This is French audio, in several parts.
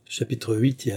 Chapitre 8.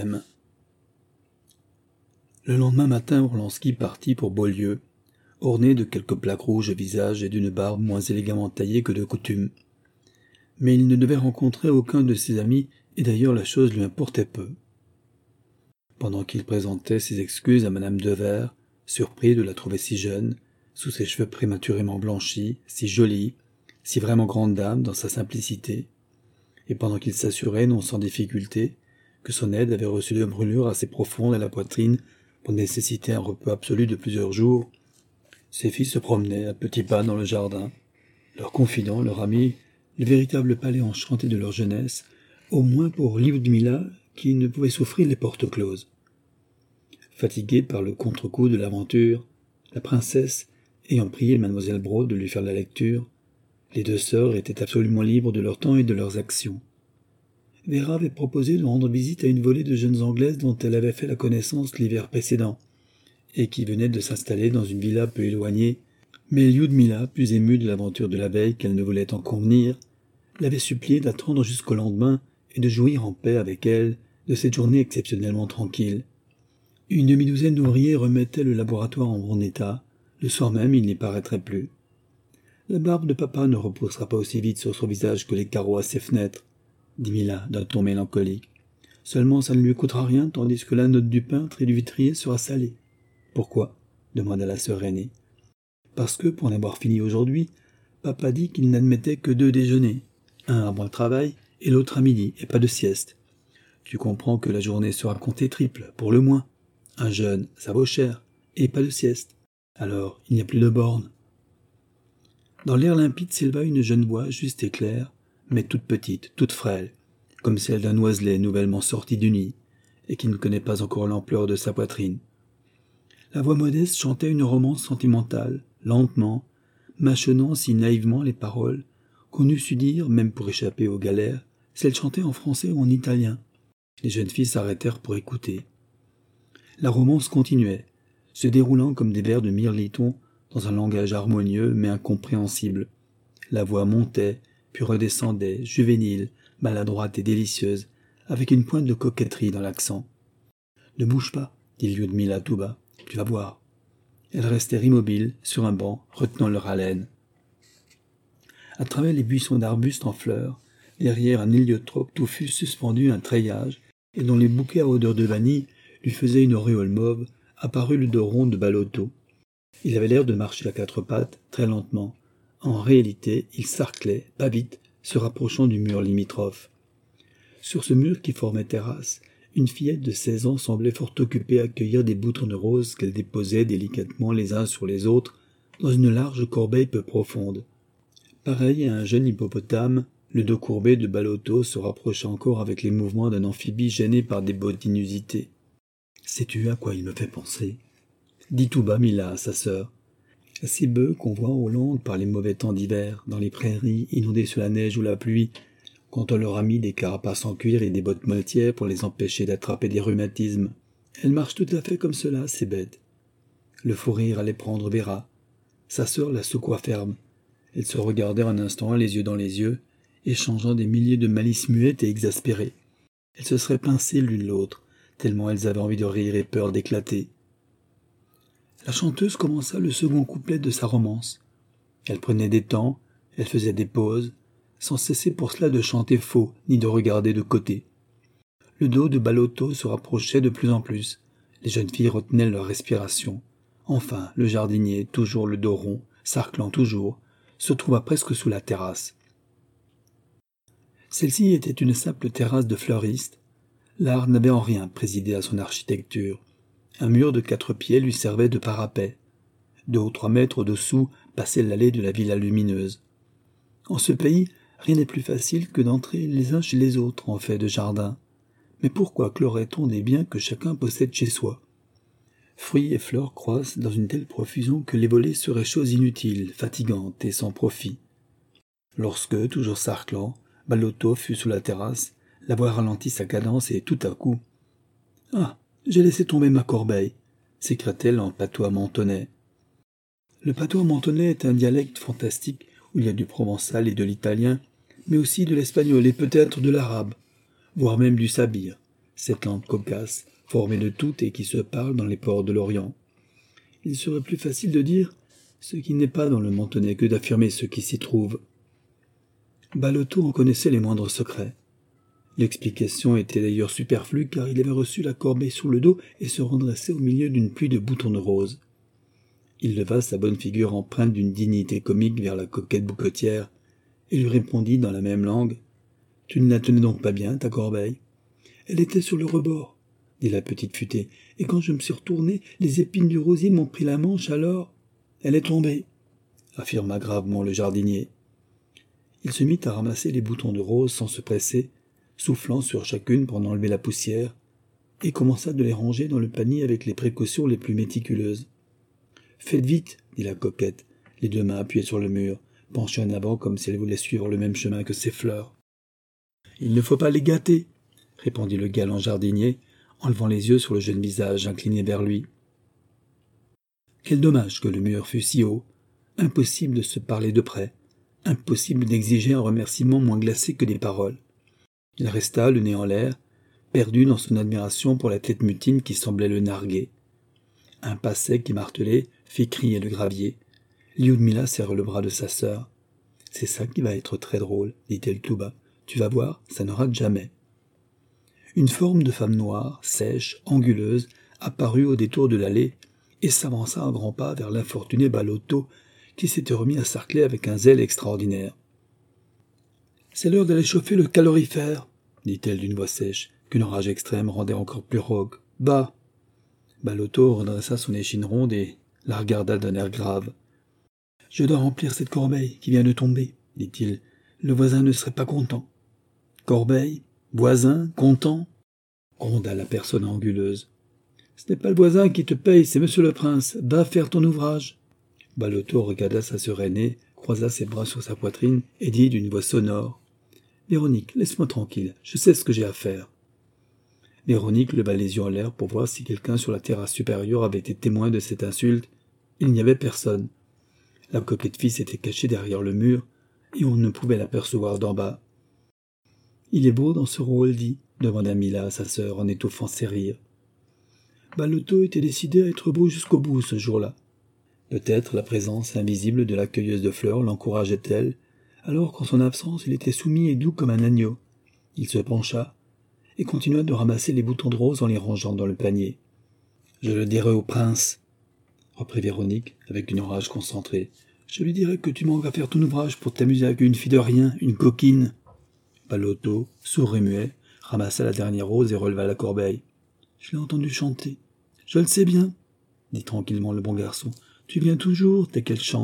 Le lendemain matin, Orlanski partit pour Beaulieu, orné de quelques plaques rouges au visage et d'une barbe moins élégamment taillée que de coutume. Mais il ne devait rencontrer aucun de ses amis, et d'ailleurs la chose lui importait peu. Pendant qu'il présentait ses excuses à Madame Devers, surpris de la trouver si jeune, sous ses cheveux prématurément blanchis, si jolie, si vraiment grande dame dans sa simplicité, et pendant qu'il s'assurait, non sans difficulté, que son aide avait reçu de brûlures assez profondes à la poitrine pour nécessiter un repos absolu de plusieurs jours, ses filles se promenaient à petits pas dans le jardin, leur confident, leur ami, le véritable palais enchanté de leur jeunesse, au moins pour Lyudmila, qui ne pouvait souffrir les portes closes. Fatiguée par le contre-coup de l'aventure, la princesse, ayant prié mademoiselle Braud de lui faire la lecture, les deux sœurs étaient absolument libres de leur temps et de leurs actions. Véra avait proposé de rendre visite à une volée de jeunes Anglaises dont elle avait fait la connaissance l'hiver précédent, et qui venaient de s'installer dans une villa peu éloignée, mais Lyudmila, plus émue de l'aventure de la veille qu'elle ne voulait en convenir, l'avait suppliée d'attendre jusqu'au lendemain et de jouir en paix avec elle de cette journée exceptionnellement tranquille. Une demi-douzaine d'ouvriers remettaient le laboratoire en bon état. Le soir même, il n'y paraîtrait plus. La barbe de papa ne repoussera pas aussi vite sur son visage que les carreaux à ses fenêtres, dit Mila d'un ton mélancolique. Seulement ça ne lui coûtera rien, tandis que la note du peintre et du vitrier sera salée. Pourquoi? Demanda la sœur aînée. Parce que, pour n'avoir fini aujourd'hui, papa dit qu'il n'admettait que 2 déjeuners, un avant le travail et l'autre à midi, et pas de sieste. Tu comprends que la journée sera comptée triple, pour le moins. Un jeûne, ça vaut cher, et pas de sieste. Alors, il n'y a plus de borne. Dans l'air limpide s'éleva une jeune voix juste et claire, mais toute petite, toute frêle, comme celle d'un oiselet nouvellement sorti du nid, et qui ne connaît pas encore l'ampleur de sa poitrine. La voix modeste chantait une romance sentimentale, lentement, mâchonnant si naïvement les paroles, qu'on eût su dire, même pour échapper aux galères, si elle chantait en français ou en italien. Les jeunes filles s'arrêtèrent pour écouter. La romance continuait, se déroulant comme des vers de Mirliton dans un langage harmonieux mais incompréhensible. La voix montait, puis redescendait, juvénile, maladroite et délicieuse, avec une pointe de coquetterie dans l'accent. « Ne bouge pas, dit Lyudmila tout bas, tu vas voir. » Elles restèrent immobiles, sur un banc, retenant leur haleine. À travers les buissons d'arbustes en fleurs, derrière un héliotrope touffu suspendu un treillage, et dont les bouquets à odeur de vanille lui faisaient une auréole mauve, apparut le dos rond de Balotto. Il avait l'air de marcher à 4 pattes, très lentement. En réalité, il sarclait, pas vite, se rapprochant du mur limitrophe. Sur ce mur qui formait terrasse, une fillette de 16 ans semblait fort occupée à cueillir des boutons roses qu'elle déposait délicatement les uns sur les autres dans une large corbeille peu profonde. Pareil à un jeune hippopotame, le dos courbé de Balotto se rapprocha encore avec les mouvements d'un amphibie gêné par des bottes inusitées. « Sais-tu à quoi il me fait penser ?» dit tout bas Mila à sa sœur. « À ces bœufs qu'on voit au loin par les mauvais temps d'hiver, dans les prairies, inondées sous la neige ou la pluie, quand on leur a mis des carapaces en cuir et des bottes moletières pour les empêcher d'attraper des rhumatismes. Elles marchent tout à fait comme cela, ces bêtes. » Le fou rire allait prendre Véra. Sa sœur la secoua ferme. Elles se regardèrent un instant, les yeux dans les yeux, échangeant des milliers de malices muettes et exaspérées. Elles se seraient pincées l'une l'autre, tellement elles avaient envie de rire et peur d'éclater. La chanteuse commença le second couplet de sa romance. Elle prenait des temps, elle faisait des pauses, sans cesser pour cela de chanter faux, ni de regarder de côté. Le dos de Balotto se rapprochait de plus en plus. Les jeunes filles retenaient leur respiration. Enfin, le jardinier, toujours le dos rond, sarclant toujours, se trouva presque sous la terrasse. Celle-ci était une simple terrasse de fleuriste. L'art n'avait en rien présidé à son architecture. Un mur de 4 pieds lui servait de parapet. 2 ou 3 mètres au-dessous passait l'allée de la villa lumineuse. En ce pays, rien n'est plus facile que d'entrer les uns chez les autres en fait de jardin. Mais pourquoi clorerait-on des biens que chacun possède chez soi? Fruits et fleurs croissent dans une telle profusion que les voler serait chose inutile, fatigante et sans profit. Lorsque, toujours sarclant, Balotto fut sous la terrasse, la voix ralentit sa cadence et tout à coup « Ah, j'ai laissé tomber ma corbeille !» s'écria-t-elle en patois mentonnais. Le patois mentonnais est un dialecte fantastique où il y a du provençal et de l'italien, mais aussi de l'espagnol et peut-être de l'arabe, voire même du sabir. cette lampe cocasse, formée de tout et qui se parle dans les ports de l'Orient. Il serait plus facile de dire ce qui n'est pas dans le Mentonnet que d'affirmer ce qui s'y trouve. Balotto en connaissait les moindres secrets. L'explication était d'ailleurs superflue car il avait reçu la corbeille sur le dos et se redressait au milieu d'une pluie de boutons de rose. Il leva sa bonne figure empreinte d'une dignité comique vers la coquette bouquetière et lui répondit dans la même langue « Tu ne la tenais donc pas bien, ta corbeille ?»« Elle était sur le rebord, » dit la petite futée, « et quand je me suis retourné, les épines du rosier m'ont pris la manche, alors elle est tombée, » affirma gravement le jardinier. Il se mit à ramasser les boutons de rose sans se presser, soufflant sur chacune pour en enlever la poussière, et commença de les ranger dans le panier avec les précautions les plus méticuleuses. « Faites vite, » dit la coquette, les deux mains appuyées sur le mur, penchée en avant comme si elle voulait suivre le même chemin que ses fleurs. « Il ne faut pas les gâter, » répondit le galant jardinier, en levant les yeux sur le jeune visage incliné vers lui. Quel dommage que le mur fût si haut, impossible de se parler de près, impossible d'exiger un remerciement moins glacé que des paroles. Il resta, le nez en l'air, perdu dans son admiration pour la tête mutine qui semblait le narguer. Un pas sec et martelé fit crier le gravier. Lyudmila serre le bras de sa sœur. « C'est ça qui va être très drôle, » dit-elle tout bas. « Tu vas voir, ça ne rate jamais. » Une forme de femme noire, sèche, anguleuse, apparut au détour de l'allée et s'avança à grands pas vers l'infortuné Balotto qui s'était remis à sarcler avec un zèle extraordinaire. « C'est l'heure d'aller chauffer le calorifère, » dit-elle d'une voix sèche, qu'une rage extrême rendait encore plus rauque. « Bah !» Balotto redressa son échine ronde et la regarda d'un air grave. « Je dois remplir cette corbeille qui vient de tomber, » dit-il. « Le voisin ne serait pas content. »« Corbeille ? Voisin ? Content ?» gronda la personne anguleuse. « Ce n'est pas le voisin qui te paye, c'est monsieur le prince. Va faire ton ouvrage. » Balotto regarda sa sœur aînée, croisa ses bras sur sa poitrine et dit d'une voix sonore « Véronique, laisse-moi tranquille, je sais ce que j'ai à faire. » Véronique leva les yeux en l'air pour voir si quelqu'un sur la terrasse supérieure avait été témoin de cette insulte. Il n'y avait personne. La coquette fille s'était cachée derrière le mur, et on ne pouvait l'apercevoir d'en bas. « Il est beau dans ce rôle, dit, » demanda Mila à sa sœur en étouffant ses rires. Balotto était décidé à être beau jusqu'au bout ce jour-là. Peut-être la présence invisible de la cueilleuse de fleurs l'encourageait-elle, alors qu'en son absence il était soumis et doux comme un agneau. Il se pencha et continua de ramasser les boutons de rose en les rangeant dans le panier. « Je le dirai au prince, » reprit Véronique avec une rage concentrée. « Je lui dirai que tu manques à faire ton ouvrage pour t'amuser avec une fille de rien, une coquine. » Balotto, sourd et muet, ramassa la dernière rose et releva la corbeille. « Je l'ai entendu chanter. »« Je le sais bien, » dit tranquillement le bon garçon. « Tu viens toujours dès qu'elle chante. »«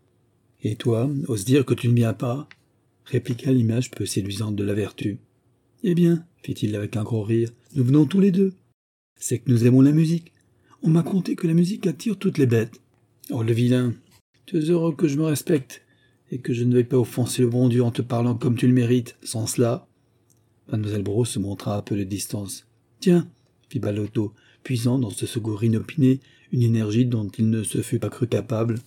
Et toi, ose dire que tu ne viens pas ?» répliqua l'image peu séduisante de la vertu. « Eh bien, fit-il avec un gros rire, nous venons tous les deux. C'est que nous aimons la musique. On m'a conté que la musique attire toutes les bêtes. Oh, le vilain! Tu es heureux que je me respecte et que je ne veuille pas offenser le bon Dieu en te parlant comme tu le mérites. Sans cela... » Mademoiselle Brault se montra à peu de distance. « Tiens, » fit Balotto, puisant dans ce secours inopiné une énergie dont il ne se fût pas cru capable.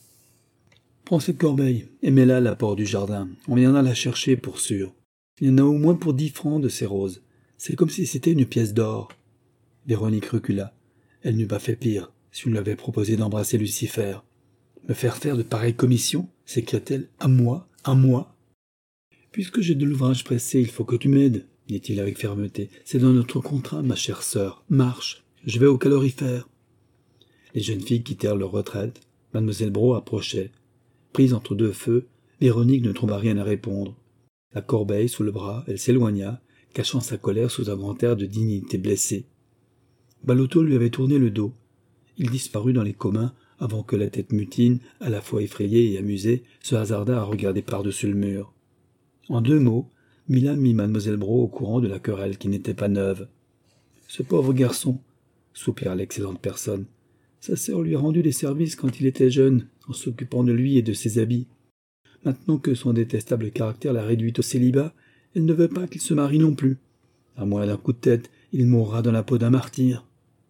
« Prends cette corbeille et mets-la à la porte du jardin. On viendra la chercher pour sûr. Il y en a au moins pour 10 francs de ces roses. C'est comme si c'était une pièce d'or. » Véronique recula. Elle n'eût pas fait pire si on lui avait proposé d'embrasser Lucifer. « Me faire faire de pareilles commissions ?» s'écria-t-elle. « À moi, à moi !»« Puisque j'ai de l'ouvrage pressé, il faut que tu m'aides, » dit-il avec fermeté. « C'est dans notre contrat, ma chère sœur. Marche, je vais au calorifère. » Les jeunes filles quittèrent leur retraite. Mademoiselle Brault approchait. Prise entre deux feux, Véronique ne trouva rien à répondre. La corbeille sous le bras, elle s'éloigna, cachant sa colère sous un grand air de dignité blessée. Balotto lui avait tourné le dos. Il disparut dans les communs avant que la tête mutine, à la fois effrayée et amusée, se hasardât à regarder par-dessus le mur. En 2 mots, Mila mit mademoiselle Brault au courant de la querelle qui n'était pas neuve. « Ce pauvre garçon !» soupira l'excellente personne. « Sa sœur lui a rendu des services quand il était jeune, en s'occupant de lui et de ses habits. Maintenant que son détestable caractère l'a réduite au célibat, elle ne veut pas qu'il se marie non plus. À moins d'un coup de tête, il mourra dans la peau d'un martyr. »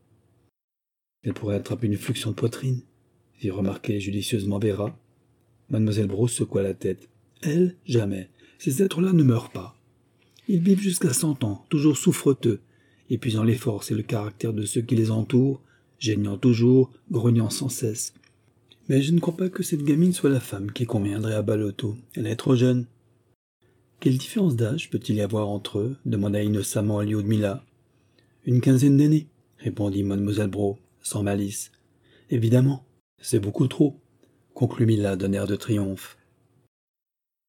« Elle pourrait attraper une fluxion de poitrine, » fit remarquer judicieusement Véra. Mademoiselle Brault secoua la tête. « Elle, jamais. Ces êtres-là ne meurent pas. Ils vivent jusqu'à 100 ans, toujours souffreteux. épuisant les forces et le caractère de ceux qui les entourent, geignant toujours, grognant sans cesse. Mais je ne crois pas que cette gamine soit la femme qui conviendrait à Balotto. Elle est trop jeune. Quelle différence d'âge peut-il y avoir entre eux demanda innocemment Lyudmila. Une quinzaine d'années, répondit mademoiselle Braun, sans malice. Évidemment, c'est beaucoup trop, conclut Mila d'un air de triomphe.